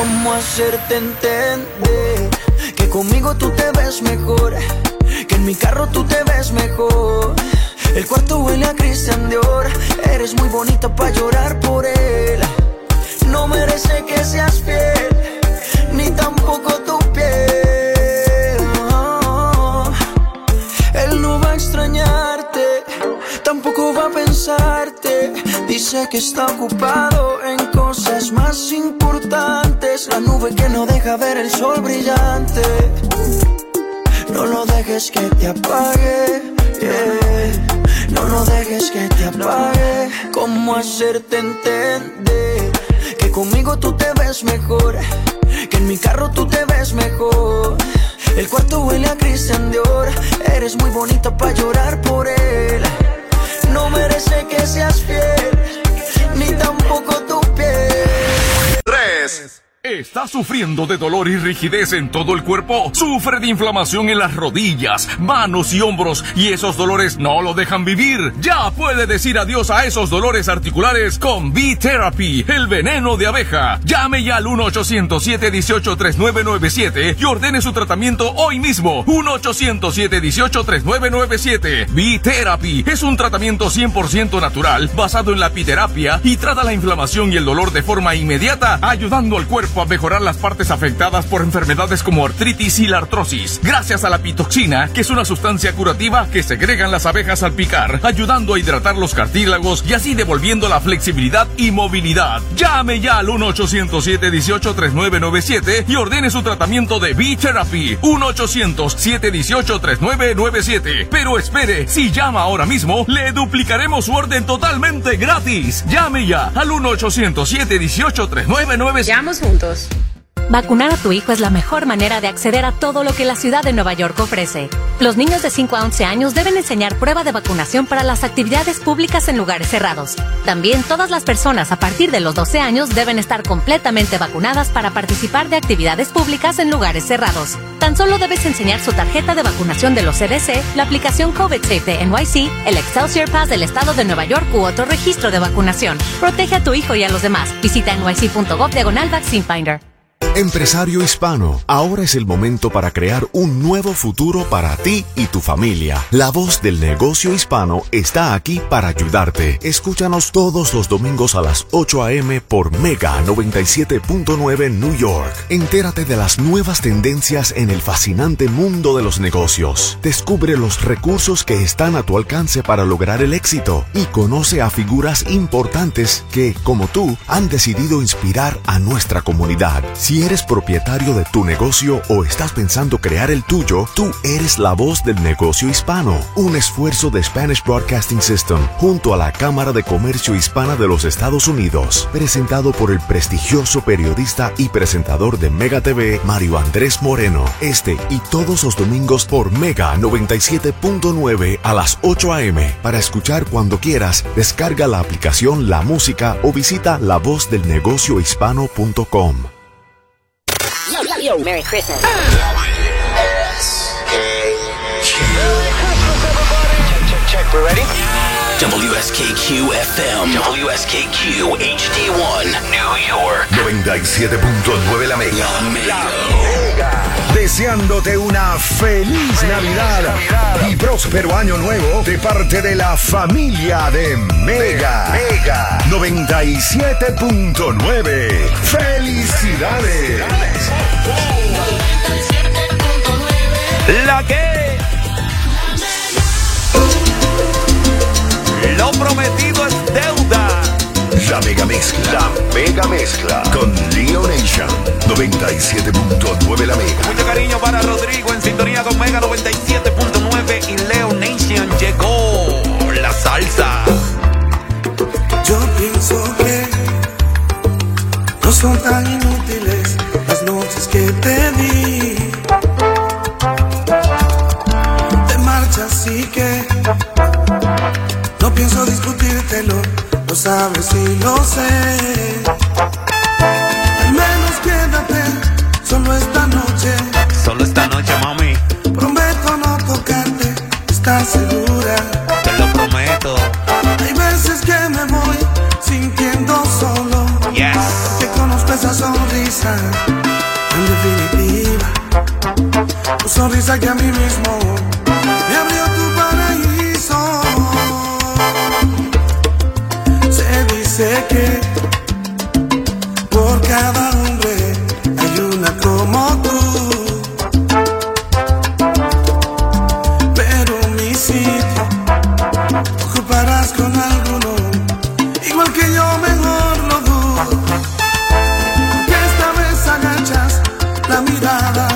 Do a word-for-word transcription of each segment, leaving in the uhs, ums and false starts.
¿Cómo hacerte entender que conmigo tú te ves mejor? Que en mi carro tú te ves mejor. El cuarto huele a Christian Dior. Eres muy bonita pa' llorar por él. No merece que seas fiel, ni tampoco tu piel. Oh, él no va a extrañarte, tampoco va a pensarte. Dice que está ocupado en cosas más importantes. La nube que no deja ver el sol brillante. No lo dejes que te apague, yeah. No lo dejes que te apague. ¿Cómo hacerte entender que conmigo tú te ves mejor? Que en mi carro tú te ves mejor. El cuarto huele a Christian Dior. Eres muy bonita pa' llorar por él. No merece que seas fiel, ni tampoco tu piel. Tres. ¿Estás sufriendo de dolor y rigidez en todo el cuerpo? ¿Sufre de inflamación en las rodillas, manos y hombros y esos dolores no lo dejan vivir? Ya puede decir adiós a esos dolores articulares con V-Therapy, el veneno de abeja. Llame ya al uno ochocientos siete uno ocho tres nueve nueve siete y ordene su tratamiento hoy mismo. uno ochocientos siete uno ocho tres nueve nueve siete. V-Therapy es un tratamiento cien por ciento natural basado en la apiterapia y trata la inflamación y el dolor de forma inmediata, ayudando al cuerpo a mejorar las partes afectadas por enfermedades como artritis y la artrosis, gracias a la pitoxina, que es una sustancia curativa que segregan las abejas al picar, ayudando a hidratar los cartílagos y así devolviendo la flexibilidad y movilidad. Llame ya al uno ochocientos siete uno ocho tres nueve nueve siete y ordene su tratamiento de V-Therapy. uno ochocientos siete uno ocho tres nueve nueve siete. Pero espere, si llama ahora mismo, le duplicaremos su orden totalmente gratis. Llame ya al uno ochocientos siete uno ocho tres nueve nueve siete. Llamos juntos. Vacunar a tu hijo es la mejor manera de acceder a todo lo que la ciudad de Nueva York ofrece. Los niños de cinco a once años deben enseñar prueba de vacunación para las actividades públicas en lugares cerrados. También todas las personas a partir de los doce años deben estar completamente vacunadas para participar de actividades públicas en lugares cerrados. Tan solo debes enseñar su tarjeta de vacunación de los C D C, la aplicación COVID Safe de N Y C, el Excelsior Pass del Estado de Nueva York u otro registro de vacunación. Protege a tu hijo y a los demás. Visita N Y C punto gov diagonal Vaccine Finder. Empresario hispano, ahora es el momento para crear un nuevo futuro para ti y tu familia. La voz del negocio hispano está aquí para ayudarte. Escúchanos todos los domingos a las ocho a eme por Mega noventa y siete punto nueve New York. Entérate de las nuevas tendencias en el fascinante mundo de los negocios. Descubre los recursos que están a tu alcance para lograr el éxito y conoce a figuras importantes que, como tú, han decidido inspirar a nuestra comunidad. Si eres propietario de tu negocio o estás pensando crear el tuyo, tú eres la voz del negocio hispano. Un esfuerzo de Spanish Broadcasting System junto a la Cámara de Comercio Hispana de los Estados Unidos. Presentado por el prestigioso periodista y presentador de Mega T V, Mario Andrés Moreno. Este y todos los domingos por Mega noventa y siete punto nueve a las ocho a eme. Para escuchar cuando quieras, descarga la aplicación La Música o visita la voz del negocio hispano punto com. Yo, yo, yo, Merry Christmas. We're ready? W S K Q F M, W S K Q H D one, New York. noventa y siete punto nueve La Mega. La Mega. Deseándote una feliz Navidad, Navidad y próspero año nuevo de parte de la familia de Mega. Mega noventa y siete punto nueve. ¡Felicidades! La que lo prometido es deuda. La Mega Mezcla. La Mega Mezcla con Leo Nation. noventa y siete punto nueve La Mega. Mucho cariño para Rodrigo en sintonía con Mega noventa y siete punto nueve y Leo Nation. Llegó la salsa. Yo pienso que no son tan inútiles las noches que te di. Te marchas y que no pienso discutírtelo, lo sabes y lo sé. Al menos quédate solo esta noche. Solo esta noche, mami. Prometo no tocarte, ¿estás segura? Te lo prometo. Hay veces que me voy sintiendo solo. Yes. Que conozco esa sonrisa promesa, en definitiva, tu sonrisa que a mí mismo me abrió tu paraíso. Se dice que por cada hombre hay una como tú, pero mi sitio ocuparás con alguno, igual que yo, mejor lo dudo, que esta vez agachas la mirada,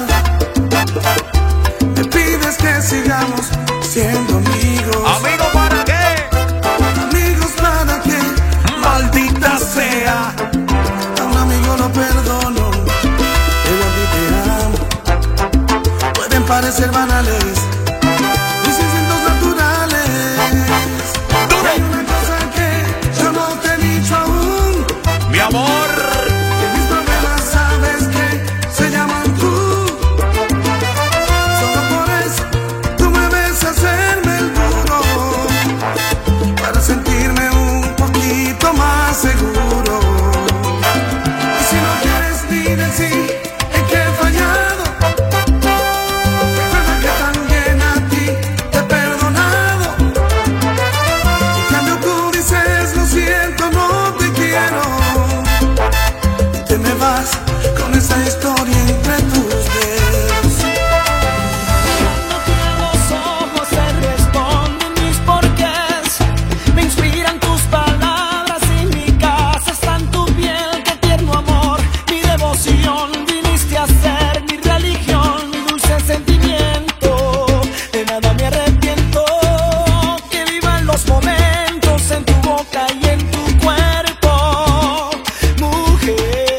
me pides que sigamos siendo amigos. ¿Amigos para qué? Amigos para qué, maldita sea. A un amigo lo perdono, pero a ti te amo. Pueden parecer banales mis instintos naturales. Hay una cosa que yo no te he dicho aún, Mi amor. que mis problemas sabes que se llaman tú. Solo por eso tú me ves hacerme el duro, para sentirme un poquito más seguro. Y si no quieres ni decir en qué he fallado, recuerda que también a ti te he perdonado. En cambio tú dices lo siento, no te quiero, y te me vas con esa historia entre tus dedos. Los ojos se responden mis porqués, me inspiran tus palabras y mi casa está en tu piel. Qué tierno amor, mi devoción, viniste a ser mi religión, mi dulce sentimiento, de nada me arrepiento. Que vivan los momentos en tu boca y en tu cuerpo, mujer.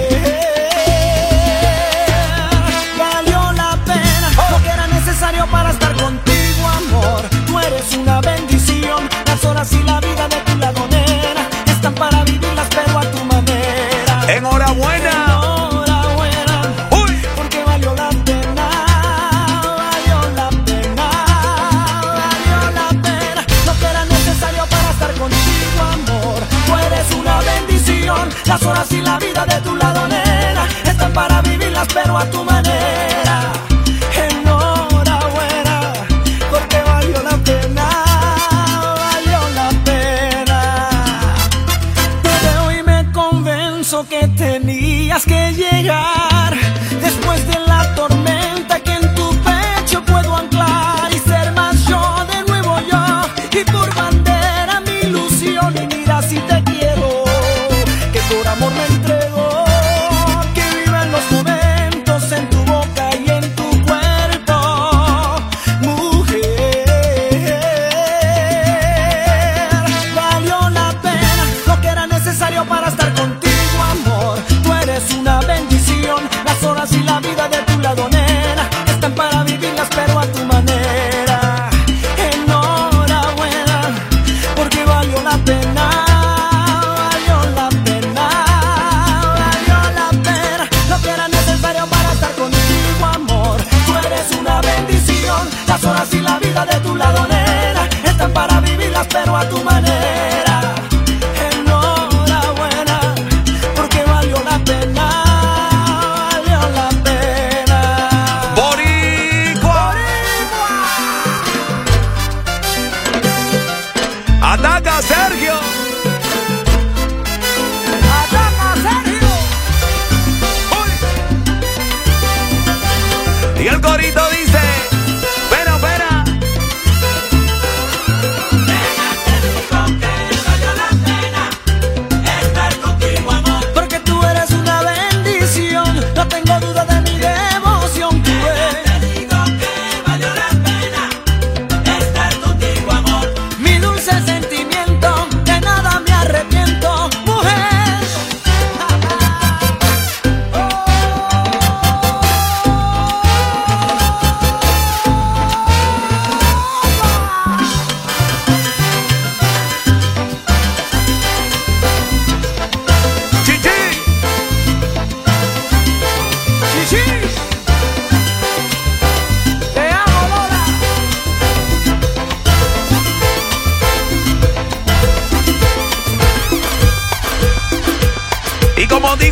Valió la pena lo que era necesario para estar contigo, amor. Tú eres una bendición, las horas y la vida de tu lado, nena, están para vivirlas pero a tu manera. Enhorabuena. Enhorabuena, Uy. porque valió la pena, valió la pena, valió la pena lo que era necesario para estar contigo, amor. Tú eres una bendición, las horas y la vida de tu lado, nena, están para vivirlas pero a tu manera. Enhorabuena, porque valió la pena, valió la pena. Desde hoy me convenzo que tenías que llegar, después de la tormenta que en tu pecho puedo anclar y ser más yo, de nuevo yo, y por bandera mi ilusión. Y mira si te quiero, que por amor me entrego, que vivan los momentos en tu boca y en tu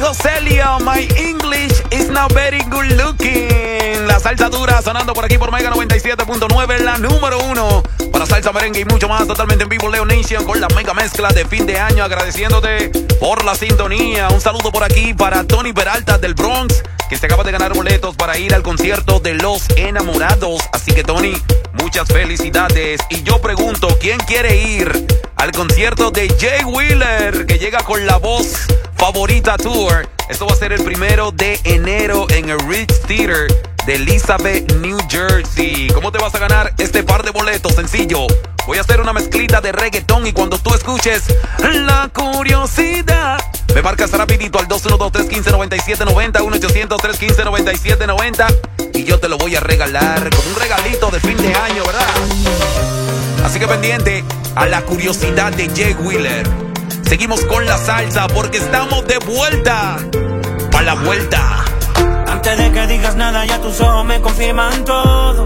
Dímelo, Celia, my English is not very good looking. La salsa dura sonando por aquí por Mega noventa y siete punto nueve, la número uno para salsa, merengue y mucho más, totalmente en vivo. Leo Nation con la mega mezcla de fin de año, agradeciéndote por la sintonía. Un saludo por aquí para Tony Peralta del Bronx, que se acaba de ganar boletos para ir al concierto de Los Enamorados. Así que, Tony, muchas felicidades. Y yo pregunto, ¿quién quiere ir al concierto de Jay Wheeler, que llega con la voz favorita tour? Esto va a ser el primero de enero en el Ritz Theater de Elizabeth, New Jersey. ¿Cómo te vas a ganar este par de boletos? Sencillo. Voy a hacer una mezclita de reggaetón y cuando tú escuches La Curiosidad, me marcas rapidito al dos uno dos, tres uno cinco, nueve siete nueve cero, uno ochocientos, tres uno cinco, nueve siete nueve cero, y yo te lo voy a regalar como un regalito de fin de año, ¿verdad? Así que pendiente a La Curiosidad de Jay Wheeler. Seguimos con la salsa porque estamos de vuelta para la vuelta. Antes de que digas nada, ya tus ojos me confirman todo.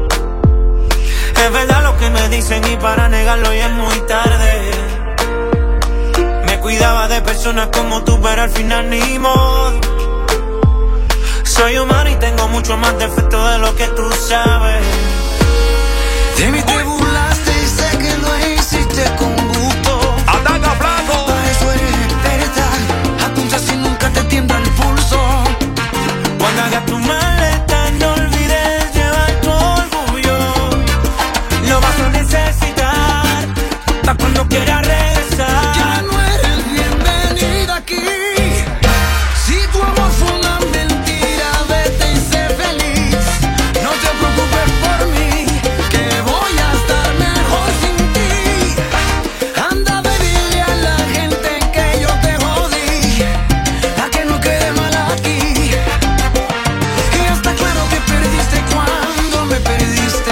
Es verdad lo que me dicen y para negarlo ya es muy tarde. Me cuidaba de personas como tú, pero al final ni modo. Soy humano y tengo mucho más defectos de lo que tú sabes. De mí te burlaste y sé que lo hiciste con gusto. ¡Ataca, flaco! Para eso eres experta. Apunta si nunca te tiembla el pulso. Cuando hagas tu maleta no olvides llevar tu orgullo. Lo vas a necesitar para cuando quieras regresar. Ya no eres bienvenida aquí. Si tu amor fue una mentira, vete y sé feliz. No te preocupes por mí, que voy a estar mejor sin ti. Anda a pedirle a la gente que yo te jodí, a que no quede mal aquí. Y está claro que perdiste cuando me perdiste,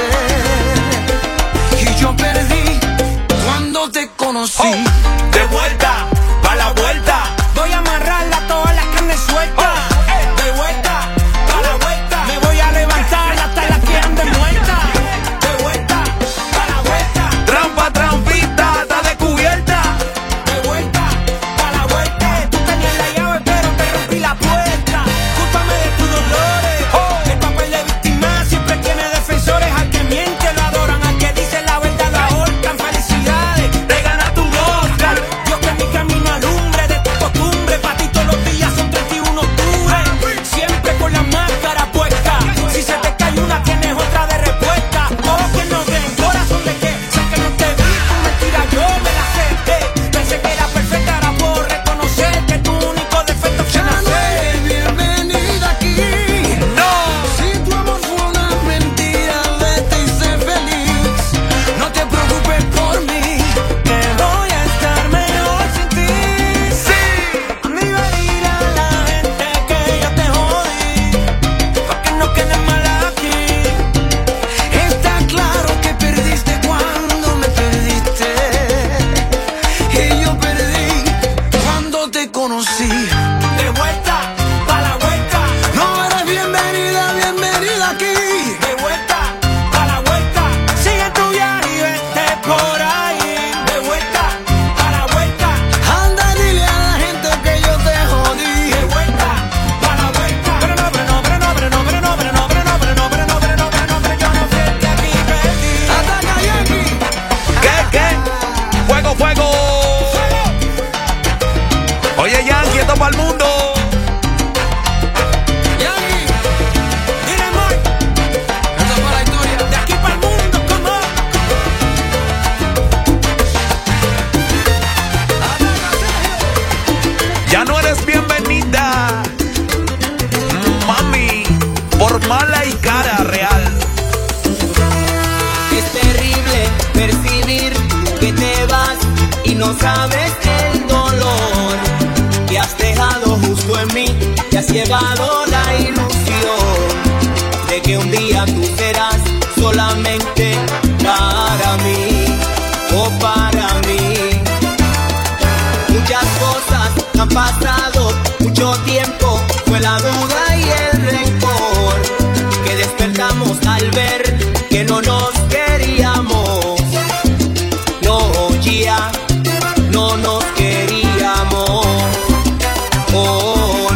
y yo perdí cuando te conocí. Oh, de vuelta, pa' la vuelta. Voy a amarrarla toda la carne suelta. De vuelta, pa' la vuelta. Me voy a levantar hasta la que ande muerta. De vuelta, pa' la vuelta. Trampa, trampita, está descubierta. De vuelta, pa' la vuelta. Tú tenías la llave pero te rompí la puerta. Cúlpame de tus dolores. El papel de víctima siempre tiene defensores. Al que miente lo adoran, al que dice la verdad lo ahorcan. Felicidades, te gana tu Oscar. Dios que mi camino alumbre de tu costumbre. Pa' ti todos los días son treinta y uno de octubre. Siempre con la máscara puesta. Si se te cae una tienes otra de respuesta. Ojos que no ven, corazón de que sé que no te vi, tu mentira yo me la acepté. Pensé que era perfecta, ahora puedo reconocer que tu único defecto fue nacer. Ya no eres bienvenida aquí. No. Si tu amor fue una mentira, vete y sé feliz. No te preocupes por mí, que voy a estar mejor sin ti. Sí. A mí va a ir a la gente que yo te jodí, pa' que no quede mal aquí. Está claro que perdiste cuando me perdiste, y yo perdí cuando te conocí. De vuelta, pa' la vuelta. No eres bienvenida, bienvenida aquí. De vuelta, pa' la vuelta. Sigue tu viaje y vete por ahí. De vuelta, pa' la vuelta. Anda y dile a la gente que yo te jodí. De vuelta, pa' la vuelta. Pero no, pero no, pero no, pero no, pero no, pero no, pero no, pero no, pero no, pero no, pero no, pero yo no fui el que aquí perdí. Ataca Yankee. ¿Qué, qué? Fuego, fuego. Oye, Yankee, esto para el mundo. Yankee. Dile, Moy. Esto es para la historia. De aquí para el mundo, ¿cómo? Ya no eres bienvenida, mami, por mala y cara real. Es terrible percibir que te vas y no sabes el dolor que has dejado justo en mí, que has llevado la ilusión de que un día tú serás solamente para mí o para mí. Muchas cosas han pasado, mucho tiempo, fue la duda y el rencor que despertamos al ver que no nos queríamos. No, ya no nos queríamos. Oh,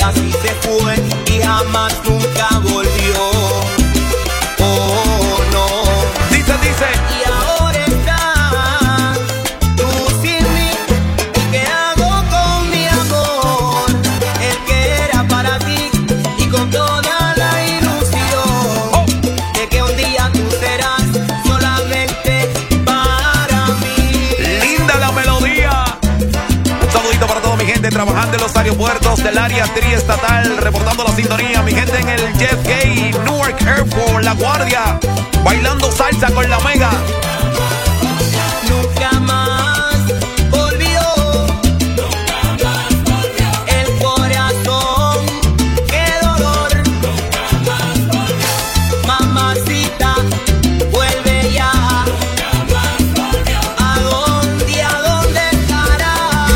así se fue y jamás nunca volvió. Oh, no. Dice, dice. Y ahora está tú sin mí. ¿Y qué hago con mi amor? El que era para ti y con toda la ilusión oh. de que un día tú serás solamente para mí. Linda la melodía. Un saludito para toda mi gente trabajando en los aeropuertos del área triestatal, reportando la sintonía. Mi gente en el J F K, Newark Airport, La Guardia, bailando salsa con la Mega. Nunca más volvió, nunca más volvió. El corazón, qué dolor, nunca más volvió. Mamacita, vuelve ya, nunca más volvió. ¿A dónde, a dónde estará?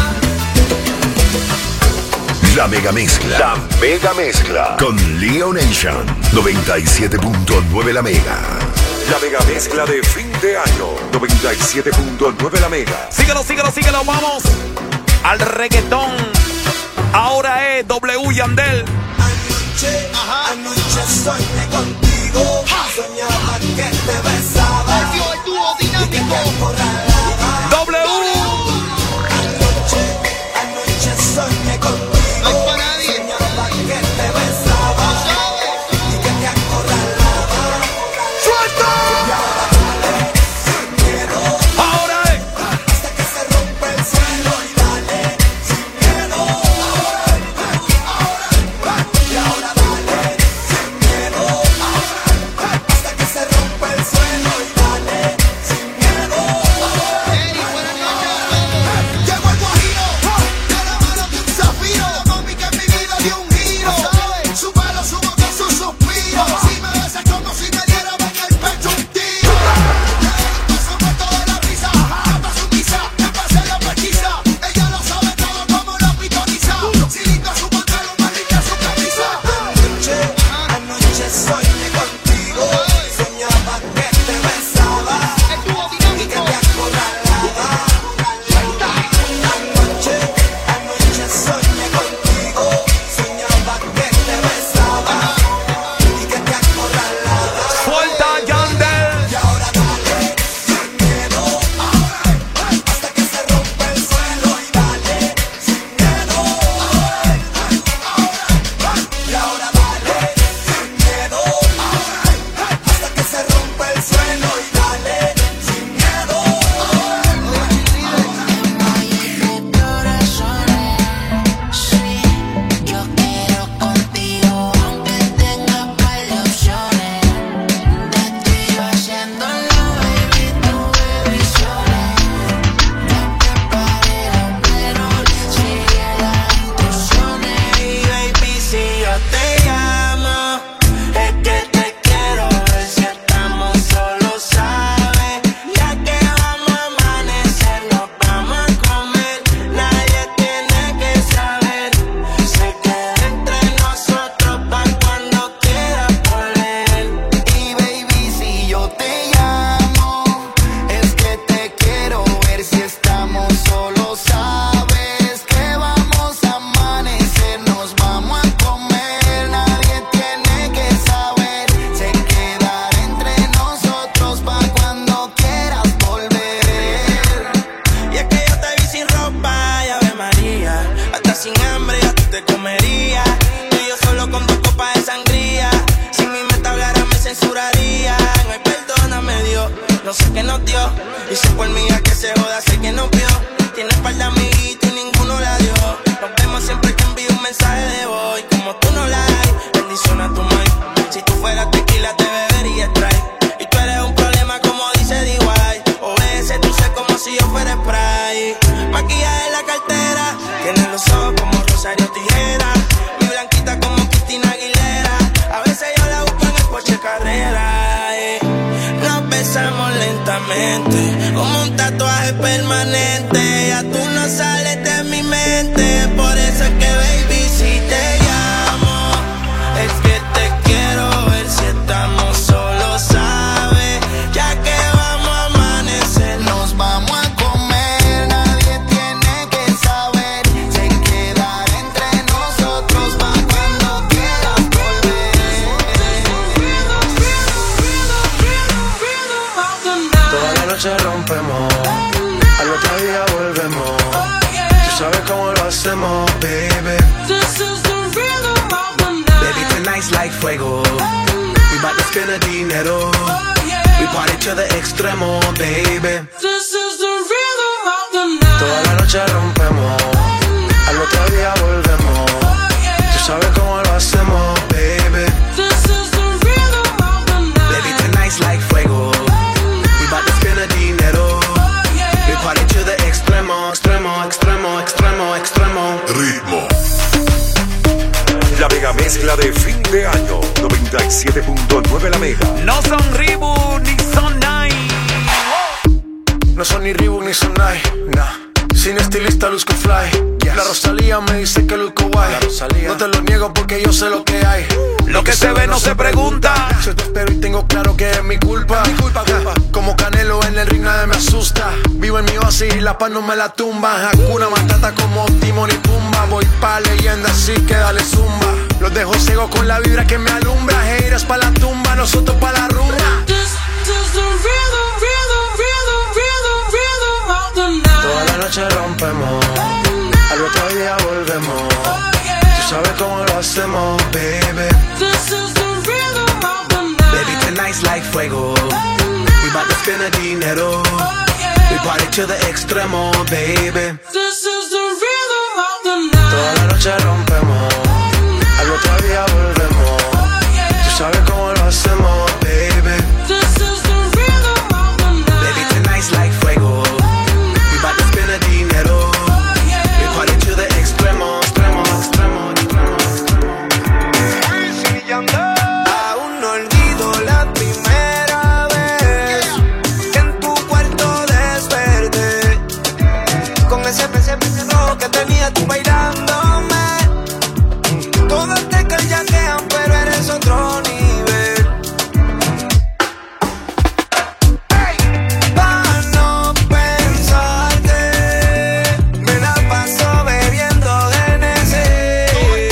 La Mega Mezcla. La Mega Mezcla. Con Leo Nation. noventa y siete punto nueve La Mega. La Mega Mezcla de fin de año. noventa y siete punto nueve La Mega. Síguelo, síguelo, síguelo. Vamos al reggaetón. Ahora es W Yandel. Anoche, ajá, anoche soñé contigo. Ja. Soñaba que te besaba. Yo el dúo dinámico. W. Anoche, anoche soñé contigo. No sé qué nos dio. Y si por mí a que se joda, sé que nos vio. Tiene par de amiguitos y ninguno la dio. Nos vemos siempre que envío un mensaje de voz. Como tú no la hay, bendición a tu mind. Si tú fueras tequila te bebería Sprite. Y tú eres un problema como dice D Y. O ese dulce como si yo fuera Sprite. Maquillaje en la cartera, tiene los ojos como Rosario Tijera. Mi blanquita como Cristina Aguilera. A veces yo la busco en el coche carrera. eh. Nos besamos lentamente, como un tatuaje permanente. Ya tú no sales de mi mente. Por eso es que baby si te llamo, es que te quiero ver si estamos solos, ¿sabes? Ya que vamos a amanecer, nos vamos a comer. Nadie tiene que saber, se quedará entre nosotros. Va hacemos, baby. This is the rhythm of the night. Baby, tonight's like fuego. We bout to spend the dinero. Oh, yeah. We party to the extremo, baby. This is the rhythm of the night. Toda la noche rompemos. Al otro día volvemos. Oh, yeah. Tú sabes cómo lo hacemos, baby. This is the rhythm of the night. Baby, tonight's like fuego. We bout to spend the dinero. Oh, yeah. We party to the extremo, extremo, extremo, extremo, extremo. Ritmo. La mega mezcla de fin de año. noventa y siete punto nueve la mega. No son Reebok ni son Nike. No son ni Reebok ni son Nike, nah. Sin estilista luzco fly. Yes. La Rosalía me dice que luzco guay. No te lo niego porque yo sé lo que hay. Lo que se ve no se pregunta. Yo te espero y tengo claro que es mi culpa. Mi culpa, culpa. Como Canelo en el ring nadie me asusta. Vivo en mi oasis y la paz no me la tumba. Hakuna Matata como Timon y Pumba. Voy pa' leyenda así que dale zumba. Los dejo ciego con la vibra que me alumbra. Haters pa' la tumba, nosotros pa' la rumba. This is the rhythm, rhythm, rhythm, rhythm, rhythm of the night. Toda la noche rompemos. Al otro día volvemos. Oh, yeah. Tú sabes cómo lo hacemos, baby. This is the rhythm of the night. Baby, tonight's like fuego. We bout to spend the dinero. Oh, yeah. We party to the extremo, baby. This is the rhythm of the night. Toda la noche rompemos. Al otro día volvemos. Oh, yeah. Tú sabes cómo lo hacemos, baby. This is the rhythm of the night. Baby, tonight's like fuego. We bout to spend the dinero. Oh, yeah. We party to the extremo, extremo, extremo, extremo. Aún no olvido la primera vez que en tu cuarto desperté con ese ese ese rojo que tenía tú bailándome. Todas te callaquean, pero eres otro nivel. Pa' no pensarte, me la paso bebiendo de Nesé.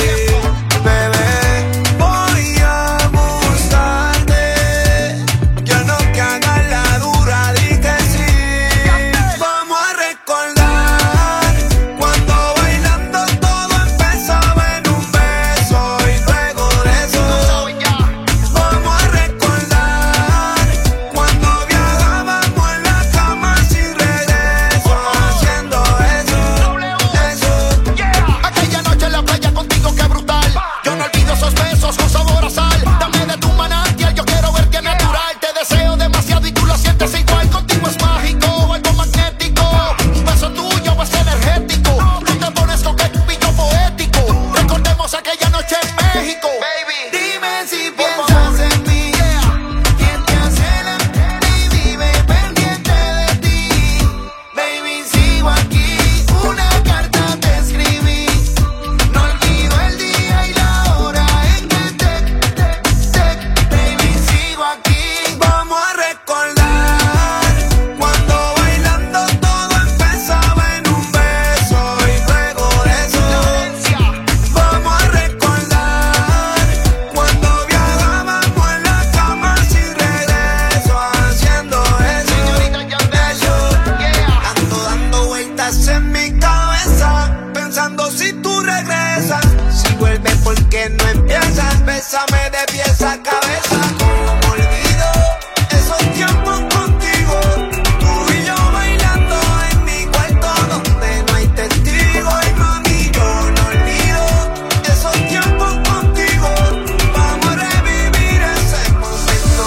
Bebé, voy a buscarte. Ya no que hagas la dura, di que sí. Vamos a recordar cuando bailando todo empezaba en un beso y luego de eso. Vamos a recordar cuando viajábamos en la cama sin regreso, haciendo eso, eso. Aquella noche en la playa contigo, qué brutal. Yo no olvido esos besos con sabor a sal. Dame de tu manantial, yo quiero verte natural. Te deseo demasiado y tú lo sientes igual. Contigo es mágico, algo magnético. Un beso tuyo es energético. Tú te pones coqueto y yo poético. Recordemos aquella noche en México. Dime si piensas en mí, quién te hace y vive pendiente de ti. Baby, sigo aquí, una carta te escribí. No olvido el día y la hora en que te, te, te. Baby, sigo aquí. Vamos a recordar cuando bailando todo empezaba en un beso y luego de eso. Vamos a recordar cuando viajábamos en la cama sin regreso, haciendo eso, eso. Ando dando vueltas en mi cabeza, pensando si tú regresas. Si vuelves, ¿por qué no empiezas? Bésame de pies a cabeza. Como olvido esos tiempos contigo, tú y yo bailando en mi cuarto donde no hay testigos. Y mami, yo no olvido esos tiempos contigo. Vamos a revivir ese momento,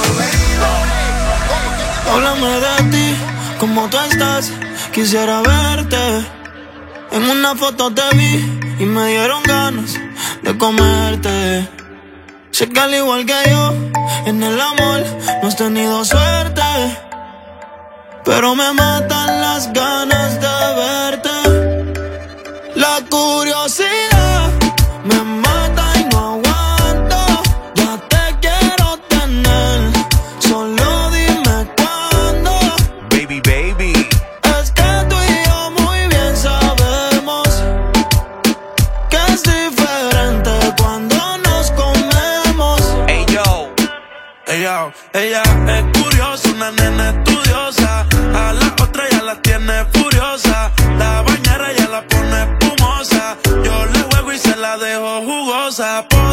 baby. Háblame de ti, cómo tú estás, quisiera verte. En una foto te vi y me dieron ganas de comerte. Sé que al igual que yo, en el amor no has tenido suerte, pero me matan las ganas de verte. La curiosidad me mata y no aguanto. Ya te quiero tener, solo dime cuándo. Baby, baby. Es que tú y yo muy bien sabemos que es diferente cuando nos comemos. Hey, yo. Ella, ella es curiosa, una nena estudiosa. A la otra ya la tiene furiosa. La bañera ya la pone espumosa.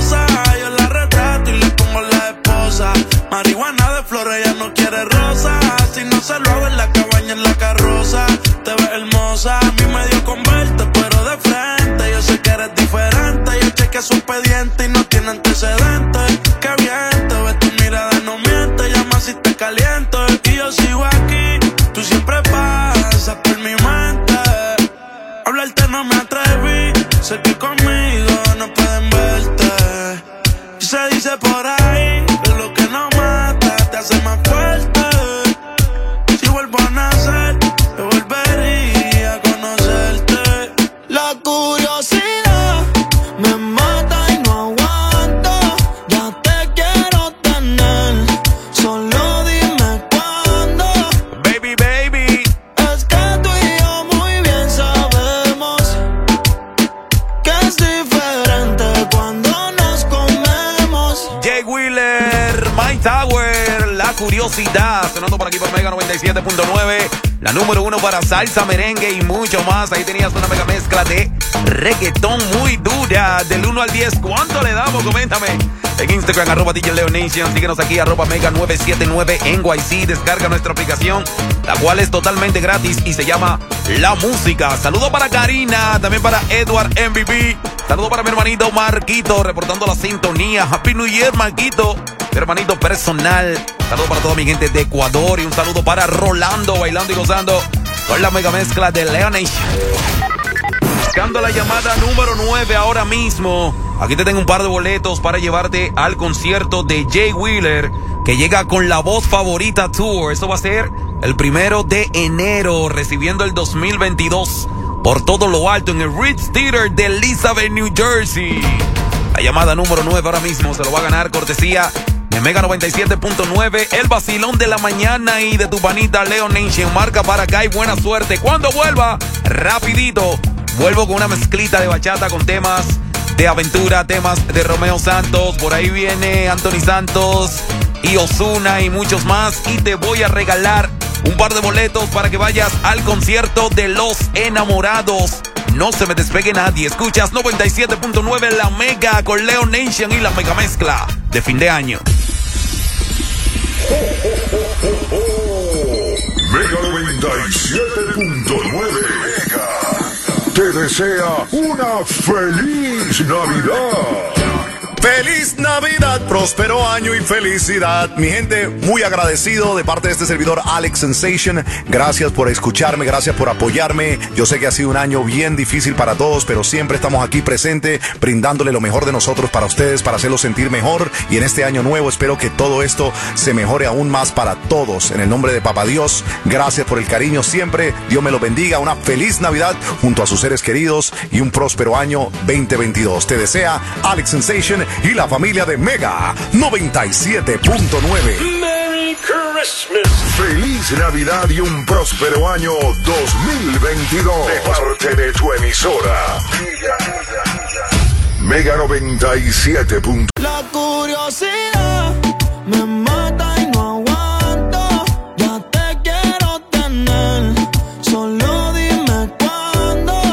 rosa. Yo la retrato y le pongo la esposa. Marihuana de flores, ella no quiere rosa. Si no se lo hago en la cabaña, en la carroza. Te ves hermosa, a mí me dio con verte, pero de frente. Yo sé que eres diferente. Yo chequeé su expediente y no tiene antecedentes. Qué bien, te ves, tu mirada no miente. Llama si te caliento y yo sigo aquí. Tú siempre pasas por mi mente. Hablarte no me atreví. Sé que conmigo no pueden verte. Y se dice por ahí que lo que no mata te hace más fuerte. Si vuelvo a nacer, yo volvería a conocerte. La curiosidad me mata y no aguanto. Ya te quiero tener, solo dime cuándo. Baby, baby. Es que tú y yo muy bien sabemos que es diferente cuando nos comemos. Jay Wheeler, My Tower, La Curiosidad, sonando por aquí por Mega noventa y siete punto nueve. La número uno para salsa, merengue y mucho más. Ahí tenías una mega mezcla de reggaetón muy dura. Del uno al diez, ¿cuánto le damos? Coméntame. En Instagram, arroba D J Leo Nation. Síguenos aquí, arroba Mega nueve siete nueve N Y C. Descarga nuestra aplicación, la cual es totalmente gratis y se llama La Música. Saludo para Karina, también para Edward M V B. Saludo para mi hermanito Marquito, reportando la sintonía. Happy New Year, Marquito. Mi hermanito personal. Saludo para toda mi gente de Ecuador y un saludo para Rolando, bailando y gozando con la mega mezcla de Leo Nation. Buscando la llamada número nueve ahora mismo. Aquí te tengo un par de boletos para llevarte al concierto de Jay Wheeler, que llega con La Voz Favorita Tour. Esto va a ser el primero de enero, recibiendo el dos mil veintidós por todo lo alto en el Ritz Theater de Elizabeth, New Jersey. La llamada número nueve ahora mismo se lo va a ganar cortesía de Mega noventa y siete punto nueve, el vacilón de la mañana y de tu panita Leo Nation. Marca para acá y buena suerte. Cuando vuelva, rapidito, vuelvo con una mezclita de bachata con temas de aventura, temas de Romeo Santos. Por ahí viene Anthony Santos y Ozuna y muchos más. Y te voy a regalar un par de boletos para que vayas al concierto de Los Enamorados. No se me despegue nadie. Escuchas noventa y siete punto nueve La Mega con Leo Nation y la mega mezcla de fin de año. Mega noventa y siete punto nueve te desea una feliz Navidad. Feliz Navidad, próspero año y felicidad. Mi gente, muy agradecido de parte de este servidor Alex Sensation. Gracias por escucharme, gracias por apoyarme. Yo sé que ha sido un año bien difícil para todos, pero siempre estamos aquí presentes, brindándole lo mejor de nosotros para ustedes, para hacerlos sentir mejor. Y en este año nuevo espero que todo esto se mejore aún más para todos. En el nombre de Papá Dios, gracias por el cariño siempre. Dios me lo bendiga. Una feliz Navidad junto a sus seres queridos y un próspero año veinte veintidós. Te desea Alex Sensation y la familia de Mega noventa y siete punto nueve. Merry Christmas. Feliz Navidad y un próspero año dos mil veintidós de parte de tu emisora Mega noventa y siete. La curiosidad me mata y no aguanto. Ya te quiero tener, solo dime cuándo.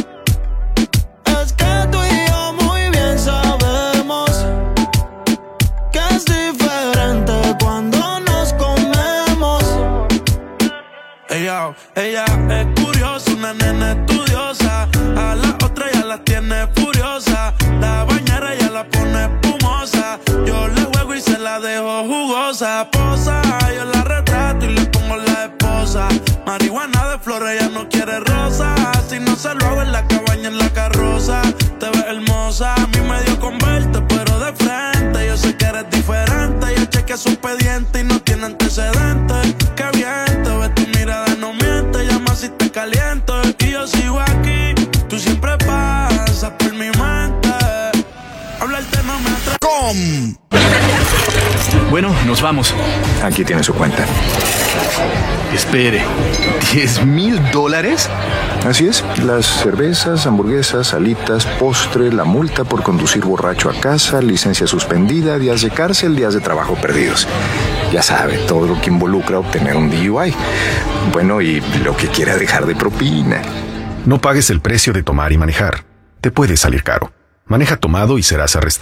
Es que tú y yo muy bien sabemos que es diferente cuando nos comemos. Ella, ella es curiosa, una nena estudiosa. A la otra ya la tiene furiosa. La bañera ya la pone espumosa. Yo le juego y se la dejo jugosa. Posa, yo la retrato y le pongo la esposa. Marihuana de flores, ella no quiere rosa. Si no se lo hago en la cabaña, en la carroza. Te ves hermosa, a mí me dio con verte, pero de frente. Yo sé que eres diferente. Yo chequeé su expediente y no tiene antecedentes. Qué bien, te ves, tu mirada no miente. Llama si te caliento y yo sigo aquí. Tú siempre pasas por mi mente. Hablarte no me atrae. Com. Bueno, nos vamos. Aquí tiene su cuenta. Espere, ¿diez mil dólares? Así es, las cervezas, hamburguesas, alitas, postre, la multa por conducir borracho a casa, licencia suspendida, días de cárcel, días de trabajo perdidos. Ya sabe, todo lo que involucra obtener un D U I. Bueno, y lo que quiera dejar de propina. No pagues el precio de tomar y manejar. Te puede salir caro. Maneja tomado y serás arrestado.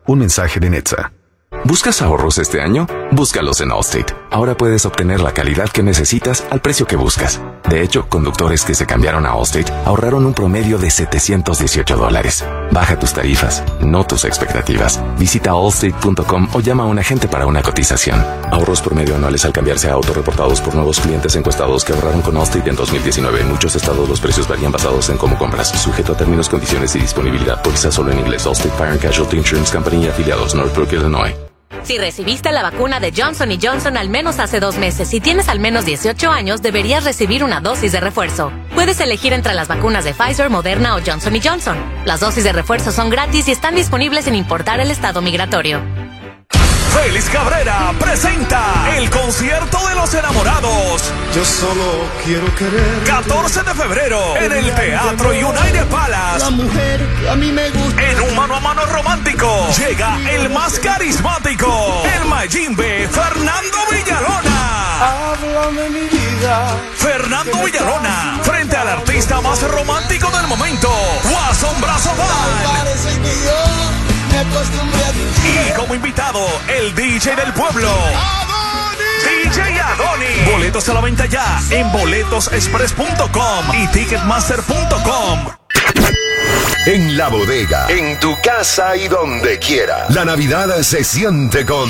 Un mensaje de Netza. ¿Buscas ahorros este año? Búscalos en Allstate. Ahora puedes obtener la calidad que necesitas al precio que buscas. De hecho, conductores que se cambiaron a Allstate ahorraron un promedio de setecientos dieciocho dólares. Baja tus tarifas, no tus expectativas. Visita allstate punto com o llama a un agente para una cotización. Ahorros promedio anuales al cambiarse a auto reportados por nuevos clientes encuestados que ahorraron con Allstate en dos mil diecinueve. En muchos estados los precios varían basados en cómo compras. Sujeto a términos, condiciones y disponibilidad. Póliza solo en inglés. Allstate Fire and Casualty Insurance Company y afiliados, Northbrook, Illinois. Si recibiste la vacuna de Johnson y Johnson al menos hace dos meses y tienes al menos dieciocho años, deberías recibir una dosis de refuerzo. Puedes elegir entre las vacunas de Pfizer, Moderna o Johnson y Johnson. Las dosis de refuerzo son gratis y están disponibles sin importar el estado migratorio. Félix Cabrera presenta el concierto de los enamorados. Yo solo quiero querer. catorce de febrero en el Teatro United Palace. La mujer que a mí me gusta. En un mano a mano romántico llega el más carismático, el Mayimbe, Fernando Villalona. Háblame mi vida. Fernando Villalona frente al artista más romántico del momento, Guasón Brazo Band. Parece que yo me acostumbré a ti. Y como invitado, el D J del pueblo, D J Adoni. Boletos a la venta ya en boletos express punto com y ticketmaster punto com. En la bodega, en tu casa y donde quiera. La Navidad se siente con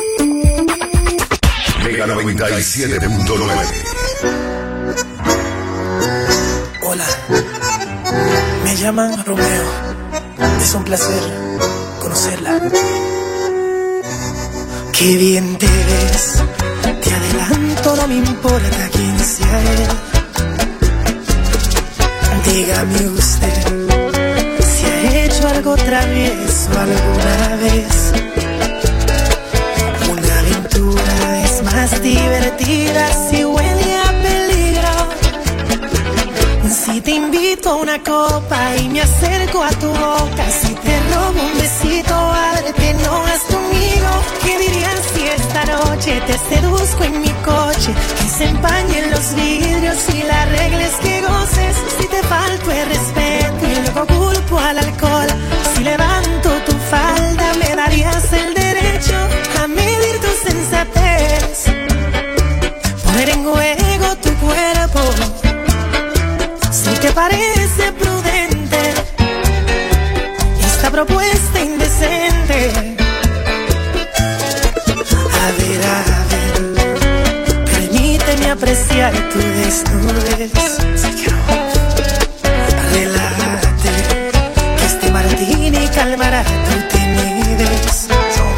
Mega noventa y siete punto nueve. Hola, me llaman Romeo. Es un placer conocerla. Qué bien te ves. Te adelanto, no me importa quién sea él. Dígame usted si ha hecho algo travieso alguna vez. Una aventura es más divertida si huele a peligro. Si te invito a una copa y me acerco a tu boca, si te robo un besito, ábrete, no vas conmigo. ¿Qué dirías si esta noche te seduzco en mi coche? Que se empañen los vidrios y la regla es que goces. Si te falto el respeto y luego culpo al alcohol, si levanto tu falda me darías el derecho a medir tu sensatez, poner en juego tu cuerpo. Si te parece prudente esta propuesta indecente, a ver, a ver, permíteme apreciar tu desnudez. Relájate, que este martini calmará tu timidez.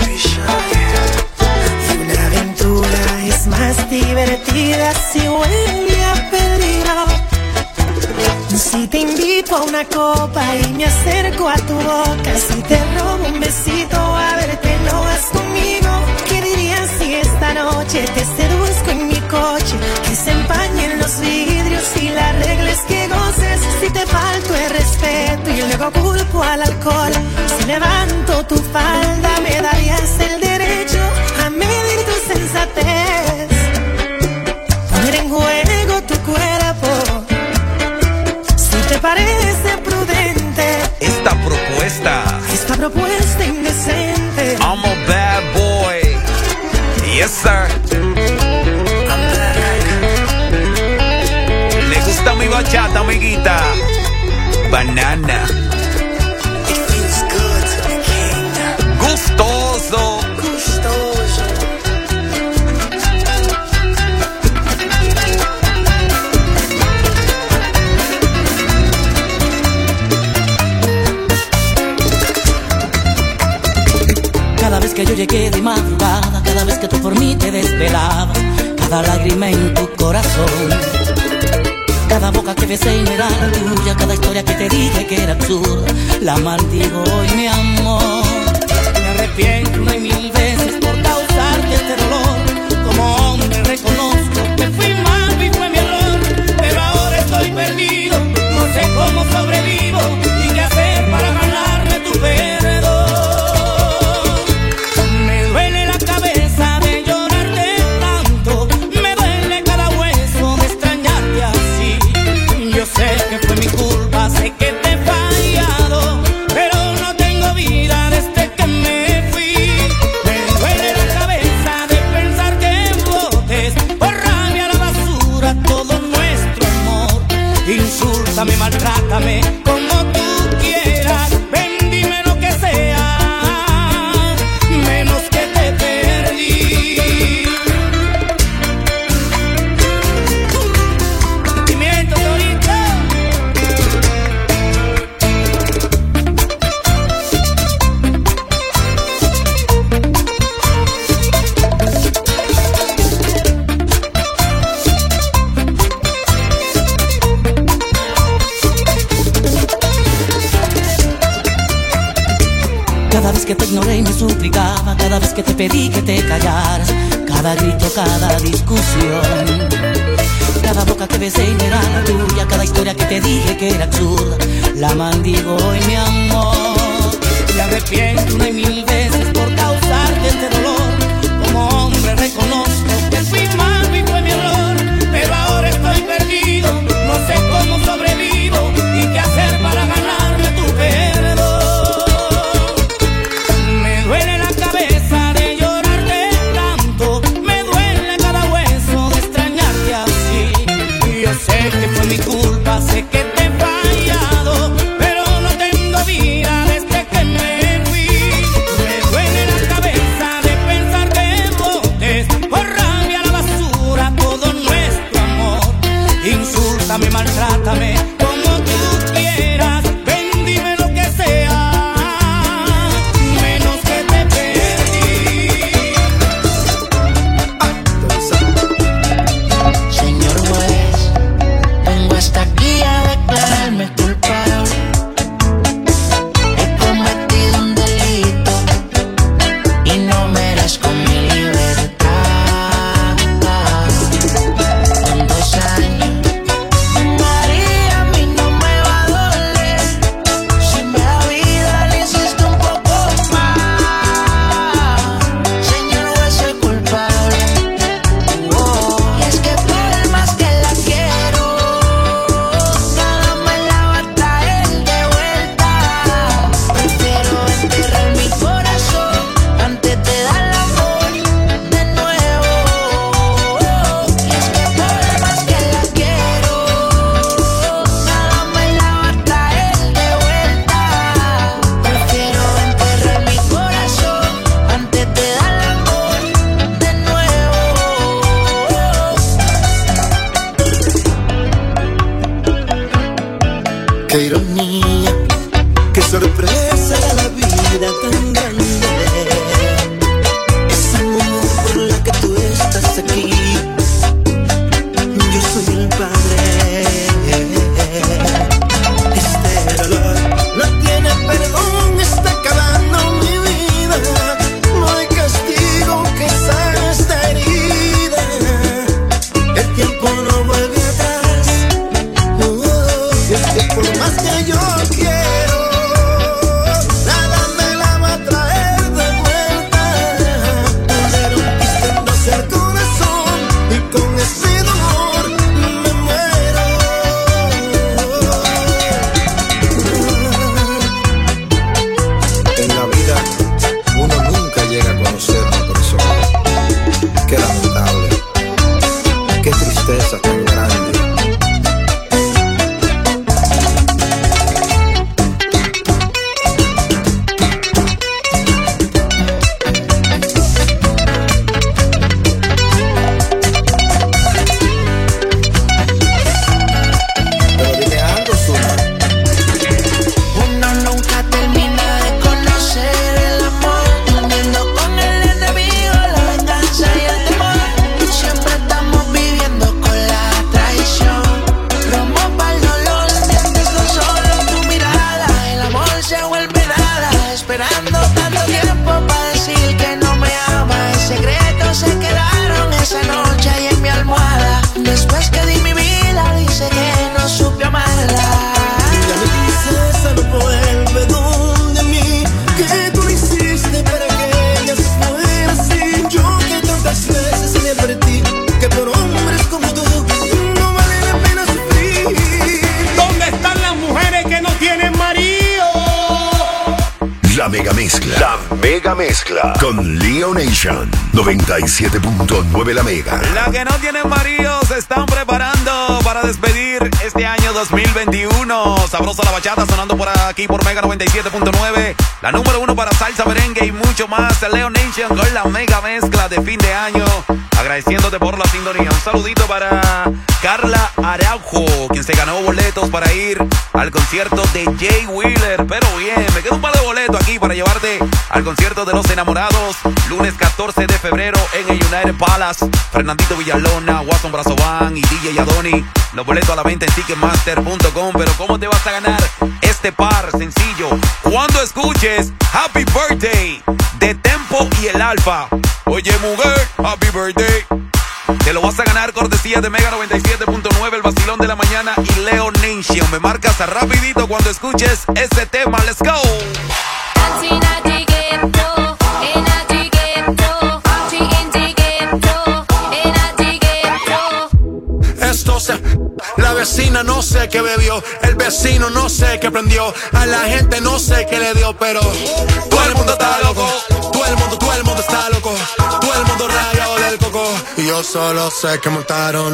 Y una aventura es más divertida si huele a peligro. Si te invito a una copa y me acerco a tu boca, si te robo un besito, a verte no vas conmigo. ¿Qué dirías si esta noche te seduzco en mi coche? Que se empañen los vidrios y la regla es que goces. Si te falto el respeto y luego culpo al alcohol, si levanto tu falda me darías el derecho a medir tu sensatez, poner en juego tu cuerpo. ¿Te parece prudente esta propuesta? Esta propuesta indecente. I'm a bad boy. Yes, sir. I'm back. Le gusta mi bachata, amiguita. Banana. It feels good to be king. Gustoso. Gustoso. Cada vez que yo llegué de madrugada, cada vez que tú por mí te desvelabas, cada lágrima en tu corazón, cada boca que besé y no era la tuya, cada historia que te dije que era absurda, la maldigo hoy, mi amor. Me arrepiento una y mil veces por causarte este dolor. Como hombre reconozco que fui malo y fue mi error, pero ahora estoy perdido, no sé cómo sobrevivo y qué hacer para ganarme tu perdón. Sé que fue mi culpa, sé que te he fallado, pero no tengo vida desde que me que te ignoré y me suplicaba, cada vez que te pedí que te callaras, cada grito, cada discusión, cada boca que besé y no era la tuya, cada historia que te dije que era absurda, la maldigo hoy, mi amor. Me arrepiento una y mil veces por causarte este dolor. Como hombre reconozco que fui malo y fue mi error, pero ahora estoy perdido, no sé cómo sobrevivo y qué hacer para ganarme tu perdón. Me duele la cabeza de llorarte tanto, me duele cada hueso de extrañarte así. Y yo sé que fue mi culpa, sé que te he fallado, pero no tengo vida desde que me fui. Me duele la cabeza de pensar que botes por rabia a la basura todo nuestro amor. Insúltame, maltrátame como tú quieras, ven, dime lo que sea, menos que te perdí. Señor juez, vengo hasta aquí a declararme culpable. He cometido un delito y no merezco mi libertad. En dos años, María, a mí no me va a doler. Si me da vida, le insisto un poco más. Señor juez, soy culpable. Y es que por más que la quiero, nada me la va a traer de vuelta. Prefiero enterrar mi corazón antes de dar amor de nuevo. Y es que por más que la quiero, nada me la va a traer de vuelta. Prefiero enterrar mi corazón antes de dar amor de nuevo. Qué ironía, qué sorpresa la vida tan grande. Esa mujer por la que tú estás aquí, yo soy el padre. Este dolor no tiene perdón, está acabando mi vida. No hay castigo que sane esta herida. El tiempo no vuelve atrás. Oh, es que por más que yo quiero, nada me la va a traer de vuelta. Poner un quiste en corazón y con ese dolor me muero. En la vida uno nunca llega a conocer a una persona. Qué lamentable, qué tristeza tan grande. Pero dime algo, Zuma. Uno nunca termina de conocer el amor, durmiendo con el enemigo, la venganza y el temor. Siempre estamos viviendo con la traición. Romo para el dolor, sientes no solo tu mirada. El amor se vuelve nada, esperando tanto tiempo para decir que no me ama. En secreto se quedaron esa noche ahí en mi almohada. Después que di mi vida, dice que no supe amarla. Ya me dices, no vuelve donde mí, que tú lo hiciste para que ella fuera así. Yo que tantas veces le advertí que por hombres como tú no vale la pena sufrir. ¿Dónde están las mujeres que no tienen marido? La mega mezcla. La mega mezcla. Con Leo Nation. noventa y siete punto nueve La Mega. La que no tienen marido se están preparando para despedir este año dos mil veintiuno. Sabrosa la bachata sonando por aquí por Mega noventa y siete punto nueve. La número uno para salsa, merengue y mucho más. Leo Nation con la mega mezcla de fin de año. Agradeciéndote por la sintonía. Un saludito para Carla Araujo, quien se ganó boletos para ir al concierto de Jay Wheeler. Pero bien, me queda un par de boletos aquí para llevarte al concierto de Los Enamorados, lunes catorce de febrero en el United Palace. Fernandito Villalona, Watson Brazovan y D J Adoni. Los boletos a la venta en ticketmaster punto com. Pero ¿cómo te vas a ganar este par? Sencillo, cuando escuches Happy Birthday de Tempo y el Alfa. Oye, mujer, Happy Birthday. Te lo vas a ganar cortesía de Mega noventa y siete punto nueve, el vacilón de la mañana y Leo Nation. Me marcas rapidito cuando escuches ese tema. Let's go. Esto se... La vecina no sé qué bebió, el vecino no sé qué prendió, a la gente no sé qué le dio, pero todo el mundo está loco, todo el mundo, todo el mundo está loco, todo el mundo rayado del coco, y yo solo sé que montaron.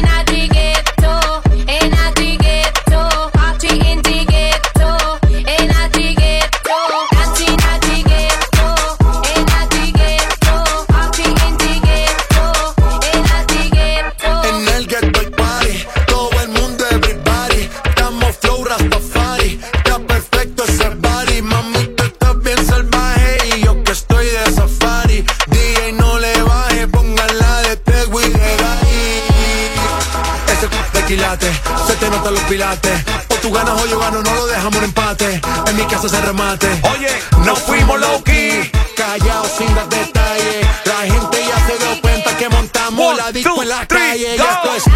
Se te notan los pilates. O tú ganas o yo gano, no lo dejamos en empate. En mi casa se remate. Oye, no fuimos low-key, callados sin dar detalles. La gente ya se dio cuenta que montamos One, la disco two, en la three, calle. Go. Y esto es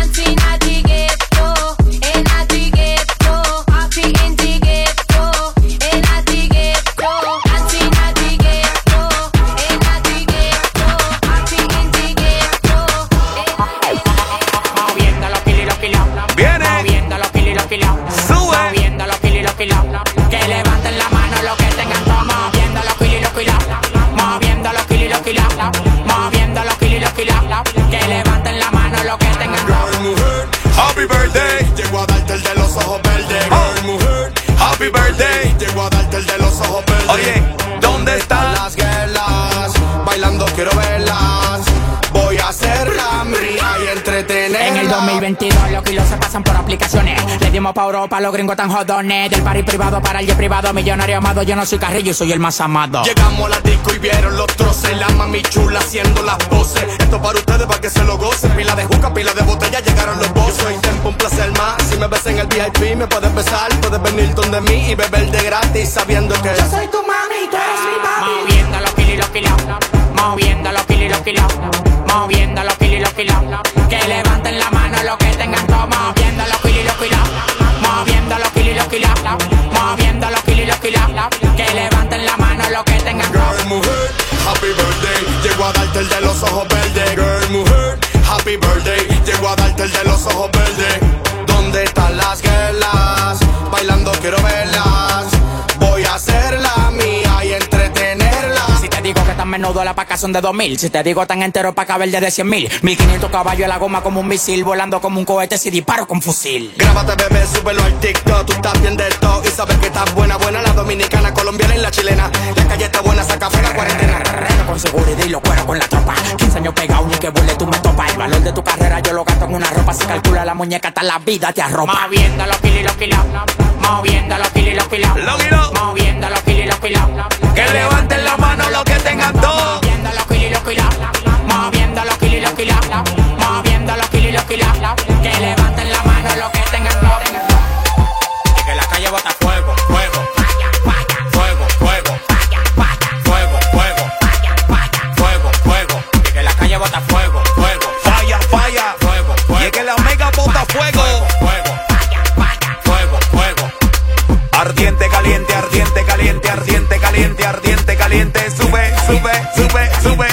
que levanten la mano los que tengan todo, moviendo los kilos y los kilos, moviendo los kilos y los kilos, moviendo los kilos y los kilos, que levanten la mano los que tengan todo. Mujer, Happy Birthday, llego a darte el de los ojos verdes. Oh. Mujer, Happy Birthday, llego a darte el de los ojos verdes. Oye, ¿dónde están las guerras? Bailando quiero verlas. Voy a hacerla mía y entretenerla. En el dos mil veintidós los kilos se pasan por aplicaciones. Le dimos pa' Europa, los gringos tan jodones. Del party privado para el jet privado, millonario amado. Yo no soy Carrillo, soy el más amado. Llegamos a la disco y vieron los troces. La mami chula haciendo las poses. Esto para ustedes, para que se lo gocen. Pila de juca, pila de botella, llegaron los bosses. Yo soy Tempo, un placer más. Si me ves en el V I P, me puedes besar. Puedes venir donde mí y beber de gratis, sabiendo que yo soy tu mami, tú eres mi papi. Moviendo los kilos y los kilos, moviendo los kilos y los kilos, moviendo los kilos y los kilos, que levanten la mano los que tengan todo, moviendo los kilos y los kilos, moviendo los kilos y los kilos, moviendo los kilos y los kilos, que levanten la mano los que tengan todo. Girl, mujer, happy birthday, llego a darte el de los ojos verdes. Girl, mujer, happy birthday, llego a darte el de los ojos verdes. ¿Dónde están las guerras? Bailando quiero verlas. Voy a hacerla mía y entretenerla. Si te digo que tan menudo la paca son de dos mil, si te digo tan entero pa' caber de cien mil, mil quinientos caballos en la goma como un misil, volando como un cohete si disparo con fusil. Grábate bebé, súbelo al TikTok, tú estás bien del todo y sabes que estás buena, buena la dominicana, colombiana y la chilena. La calle está buena, saca fuera cuarentena. Reno con seguridad y lo cuero con la tropa. quince años pegado ni que vuele tú me topas. El valor de tu carrera yo lo gasto en una ropa. Si calcula la muñeca hasta la vida te arropa. Moviendo los kilos y los kilos, moviendo los kilos y los kilos, moviendo los kilos y los kilos, que levanten la mano los que tengan todo. Moviendo los kilos y los kilos, moviendo los kilos y los kilos, moviendo los kilos y los kilos, que levanten la mano los que tengan todo. Y que la calle bota fuego, fuego, fuego, fuego, fuego, fuego, fuego, fuego. Y que la calle bota fuego, fuego, falla, falla, fuego, fuego. Y que la Mega bota fuego, fuego, fuego, fuego. Ardiente, caliente, ardiente, caliente, ardiente, caliente, ardiente, caliente. Sube, sube, sube, sube.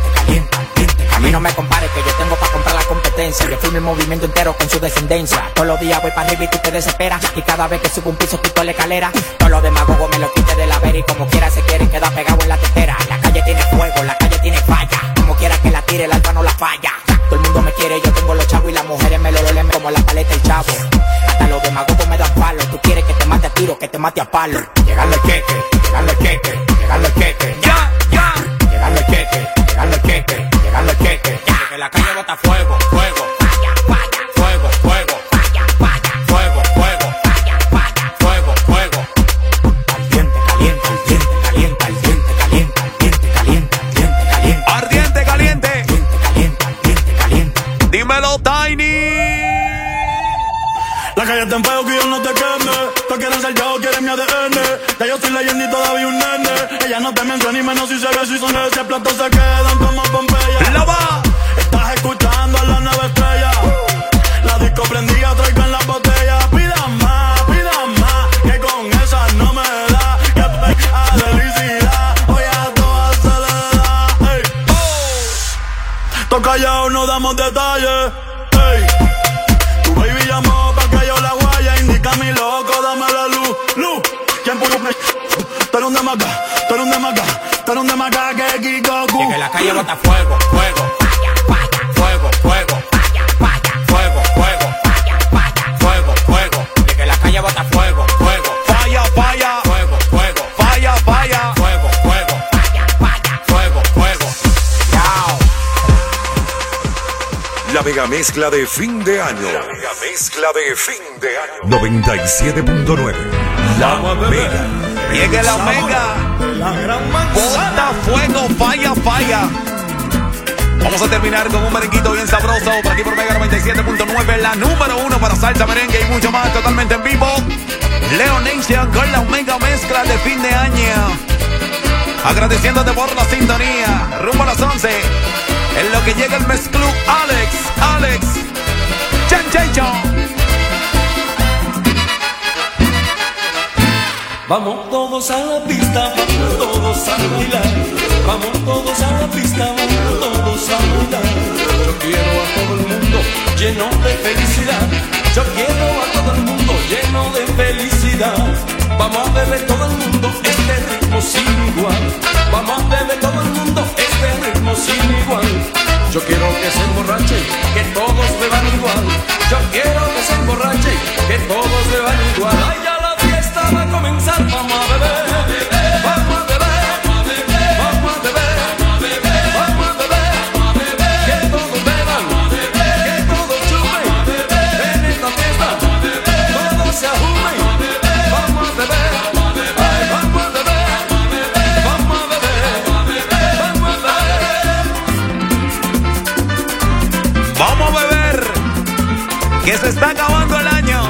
A mí no me compares que yo tengo pa' comprar la competencia. Yo fui mi movimiento entero con su descendencia. Todos los días voy para arriba y tú te desesperas. Y cada vez que subo un piso quito la escalera. Todos los demagogos me lo quité de la vera. Y como quiera se quieren quedar pegados en la tetera. La calle tiene fuego, la calle tiene falla. Como quiera que la tire, el alfa no la falla. Todo el mundo me quiere, yo tengo los chavos. Y las mujeres me lo lolen como la paleta el chavo. Hasta los demagogos me dan palo. Tú quieres que te mate a tiro, que te mate a palo. Llegando el queque, llegando el queque, llegando el queque. Ya, ya. Llegando el queque, llegando el queque, llegando el queque. Que la calle bota fuego, fuego, fuego, que ya te empeo que yo no te queme. Tú quieres ser yo, quieres mi A D N. Ya yo soy leyenda y todavía un nene. Ella no te menciona ni menos si se ve, si son ese plato se quedan como Pompeya. ¡La va! Estás escuchando a la nueva estrella. La disco prendida, traigo en las botellas. Pida más, pida más, que con esa no me da. Que a felicidad, hoy a todas se le da. Ey, oh. Toca ya o no damos detalles. Ey, tu baby llamó pa' que yo la guaya. Indica mi loco, dame la luz, luz. ¿Quién puso me? Tú eres un demaca, tú eres un demaca, tú eres un demaca que Kiko Q. Y que la calle bota fuego, fuego, falla, falla, fuego, fuego, falla, falla, fuego, fuego, falla, falla, fuego, fuego. Y que la calle bota fuego, fuego, falla, falla, fuego, fuego, falla, falla, fuego, fuego, falla, falla, fuego, fuego. Chao. La mega mezcla de fin de año. La mega mezcla de fin de año. noventa y siete punto nueve. La Mega. Llegue la Omega. Bota fuego, falla, falla. Vamos a terminar con un merenguito bien sabroso. Por aquí por Mega noventa y siete punto nueve. La número uno para salsa, merengue y mucho más. Totalmente en vivo. Leo Nation con la Omega mezcla de fin de año. Agradeciéndote por la sintonía. Rumbo a las once. En lo que llega el mezclú Alex, Alex, Chan Chan Chan. Vamos todos a la pista, vamos todos a bailar. Vamos todos a la pista, vamos todos a bailar. Yo quiero a todo el mundo lleno de felicidad. Yo quiero a todo el mundo lleno de felicidad. Vamos a beber todo el mundo este ritmo sin igual. Vamos a beber todo el mundo este ritmo sin igual. Yo quiero que se emborrachen, que todos beban igual. Yo quiero que se emborrachen, que todos beban igual. Ay, ya la fiesta va a comenzar, vamos a beber, vamos a beber, vamos a beber, vamos a beber, que todos beban, que todos chupen, en esta fiesta, todos se ajumen, vamos a beber, ay, vamos a beber, vamos a beber, vamos a beber. Vamos a beber, que se está acabando el año.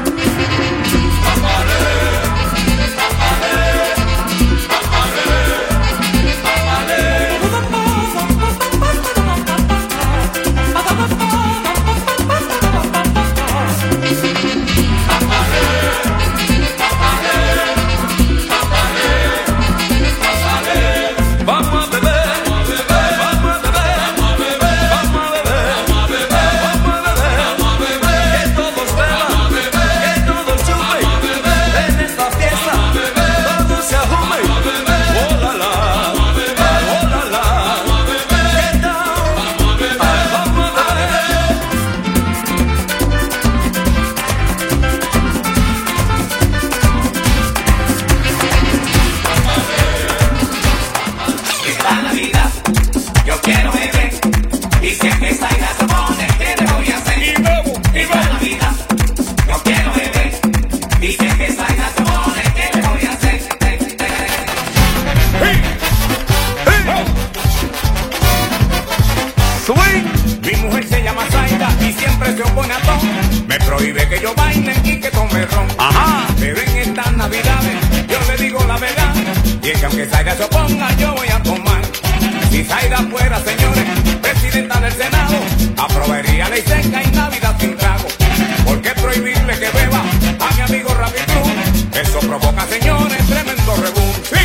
Mi mujer se llama Zaida y siempre se opone a todo. Me prohíbe que yo baile y que tome ron. Ajá. Pero en estas navidades yo le digo la verdad. Y es que aunque Zaida se oponga, yo voy a tomar. Si Zaida fuera, señores, presidenta del Senado, aprobaría ley seca y Navidad sin trago. ¿Por qué prohibirle que beba a mi amigo Rapid Cruz? Eso provoca, señores, tremendo rebú. Sí.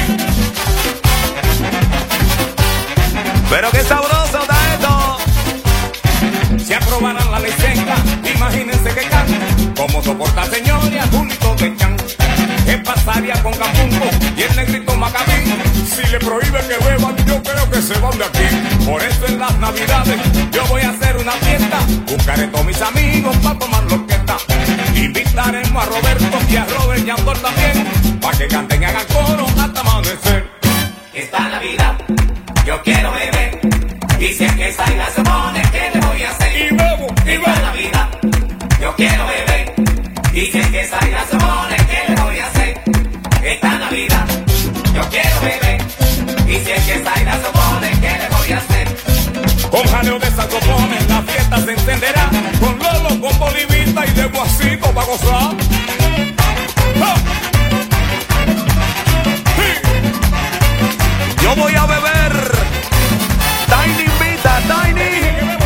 Pero qué sabroso está esto. Si aprobaran la ley seca, imagínense que can. ¿Cómo soporta, señores, a Julito de Chan? ¿Qué pasaría con Campumbo y el negrito Macabí? Si le prohíbe que beban, yo creo que se van de aquí. Por eso en las navidades yo voy a hacer una fiesta. Buscaré a todos mis amigos para tomar lo que está. Invitaremos a Roberto y a Robert y a Andor también, para que canten y hagan coro hasta amanecer. Esta Navidad yo quiero beber, y si es que Zaida se pone, ¿qué le voy a hacer? Y bebo, y bebo. Esta Navidad yo quiero beber, y si es que Zaida se pone, ¿qué le voy a hacer? Esta Navidad yo quiero beber, y si es que Zaida se pone, ¿qué le voy a hacer? Con jaleo de saxofones la fiesta se encenderá, con Lolo, con Bolivita y de Guasito bueno para gozar. ¡Oh! Sí. Yo voy a beber. Tiny invita, Tiny.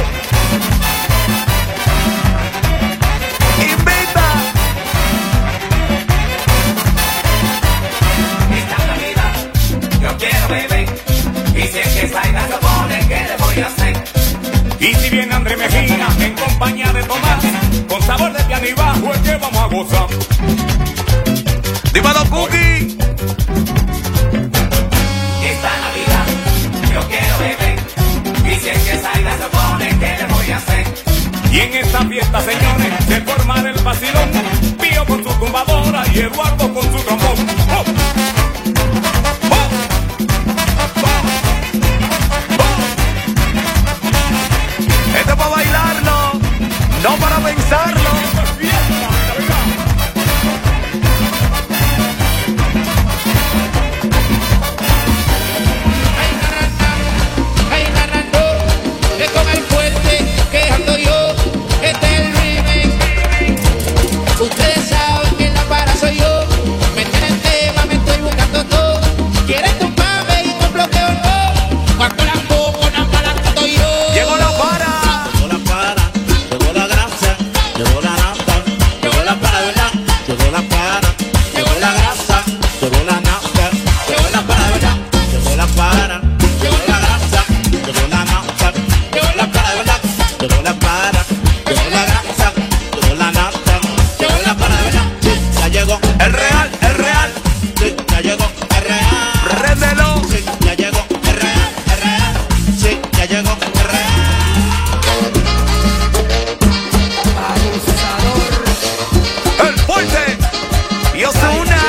Invita. Esta Navidad yo quiero beber. Y si es que salga se pone, ¿qué le voy a hacer? Y si viene André Mejía en compañía de Tomás, con sabor de piano y bajo es que vamos a gozar. Dímelo, Cookie. Esta Navidad yo quiero beber. Y si es que salga se pone, ¿qué le voy a hacer? Y en esta fiesta, señores, se forma el vacilón. Pío con su tumbadora y Eduardo con su trombón. ¡Oh! Esto es para bailarlo, no para pensarlo. Ay, narrando, que con el fuerte que ando yo, este es el remix. Ustedes saben que la para soy yo. Me tienen tema, me estoy buscando todo. Quieren tumbarme y no bloqueo no. Cuando la pongo, la para estoy yo. Llegó la para. Llegó la grasa, llegó la nafta, llegó la para, ¿verdad? Llegó la para, llegó la grasa, llegó la nafta, llegó la para, ¿verdad? Llegó la para, llegó la grasa, llegó la nafta, llegó la para, ¿verdad? Llegó la para, llegó la grasa, llegó la nafta, llegó la para, ¿verdad? Sí, ya llegó el real, el real. Sí, ya llegó el real. Réndelo. Sí, ya llegó el real, el real. Sí, ya llegó el real. El fuerte y Ozuna.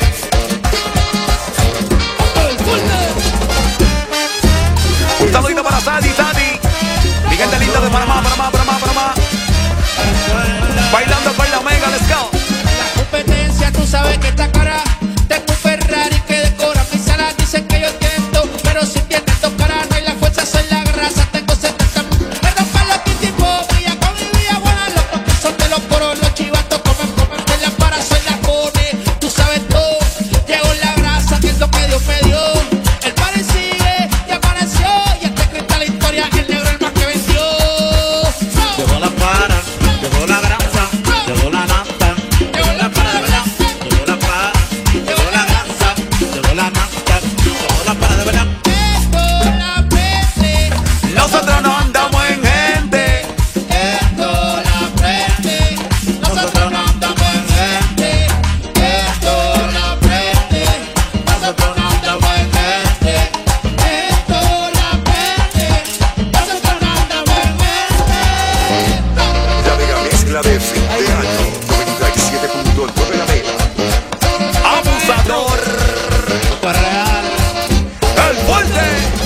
Un saludito para Sadi, Sadi. Mi gente linda de Panamá, Panamá, Panamá, Panamá. Bailando con la Mega, let's go. La competencia, tú sabes que está cara. Tengo un Ferrari que decora mi sala. Dicen que yo tiento, pero si tienen dos caras, no hay la fuerza, soy la grasa. Tengo setenta. Me rompan los tipo, brilla con mi vida buena. Los que son de los coros, los chivatos comen, comen de la para, soy la cone. Tú sabes todo, llegó la grasa, que es lo que Dios me dio. El party sigue y apareció. Y este cristal la historia, el negro el más que venció. Llegó la para, llegó la grasa, llegó la nafta, llegó la para de verdad, llegó la para, llegó la grasa, llegó la nafta, llegó la para de verdad. Esto la prende, Nosotros no andamos en gente. esto la prende, nosotros no andamos en gente. Esto la prende, nosotros no andamos en gente. Esto la prende, nosotros no andamos en gente. La mega mezcla de fin de año. noventa y siete punto nueve la mega. Abusador. Real. El fuerte.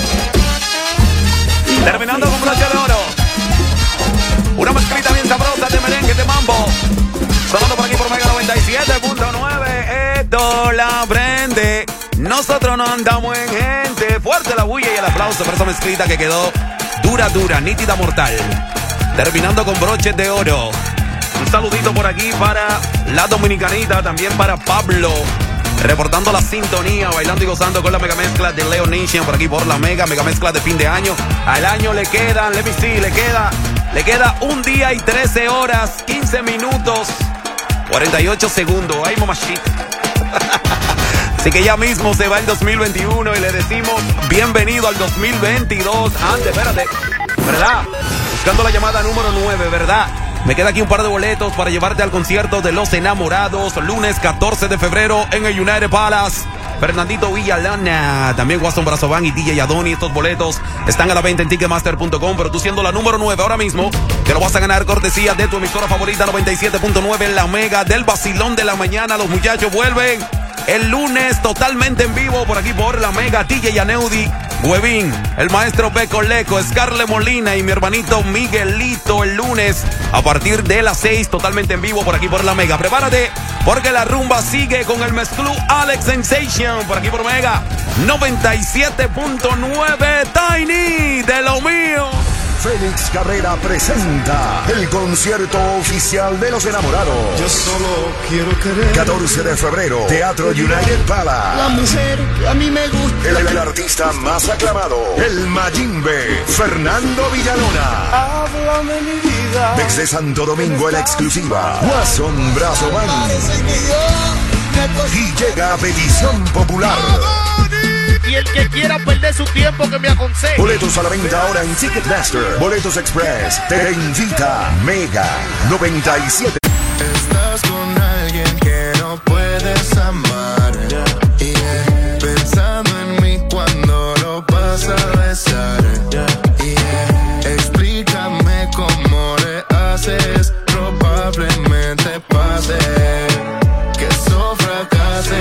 Terminando con broche de oro. Una mezclita bien sabrosa de merengue de mambo. Sonando por aquí por Mega noventa y siete punto nueve. Esto la prende. Nosotros no andamos en gente. Fuerte la bulla y el aplauso por esa mezclita que quedó dura, dura, nítida, mortal. Terminando con broches de oro. Un saludito por aquí para la dominicanita, también para Pablo. Reportando la sintonía, bailando y gozando con la mega mezcla de Leo Nation por aquí por la mega, mega mezcla de fin de año. Al año le quedan, let me see, le queda, le queda un día y trece horas, quince minutos, cuarenta y ocho segundos. Ay, mamachita. Así que ya mismo se va el dos mil veintiuno y le decimos bienvenido al dos mil veintidós. Antes, espérate, ¿verdad? Buscando la llamada número nueve, ¿verdad? Me queda aquí un par de boletos para llevarte al concierto de Los Enamorados, lunes catorce de febrero en el United Palace. Fernandito Villalana, también Waston Brazovan y D J Adoni. Estos boletos están a la venta en ticketmaster punto com, pero tú siendo la número nueve ahora mismo, te lo vas a ganar cortesía de tu emisora favorita noventa y siete punto nueve, La Mega, del vacilón de la mañana. Los muchachos vuelven el lunes totalmente en vivo por aquí por La Mega. D J Aneudi, Huevín, el maestro Beco Leco, Scarle Molina y mi hermanito Miguelito el lunes a partir de las seis totalmente en vivo por aquí por La Mega. Prepárate porque la rumba sigue con el mezclú Alex Sensation por aquí por Mega noventa y siete punto nueve. Tiny, de lo mío. Félix Cabrera presenta el concierto oficial de los enamorados. Yo solo quiero querer. catorce de febrero, Teatro United Palace. La mujer que a mí me gusta. El, el artista más aclamado, el Mayimbe, Fernando Villalona. Háblame mi vida. Desde Santo Domingo en exclusiva, Guasón Brazo Band. Y llega a petición popular. Y el que quiera perder su tiempo que me aconseje. Boletos a la venta ahora en Ticketmaster. Boletos Express. Te invita Mega noventa y siete. Estás con alguien que no puedes amar. Yeah. Pensando en mí cuando lo vas a besar. Yeah. Explícame cómo le haces. Probablemente pase que eso fracase.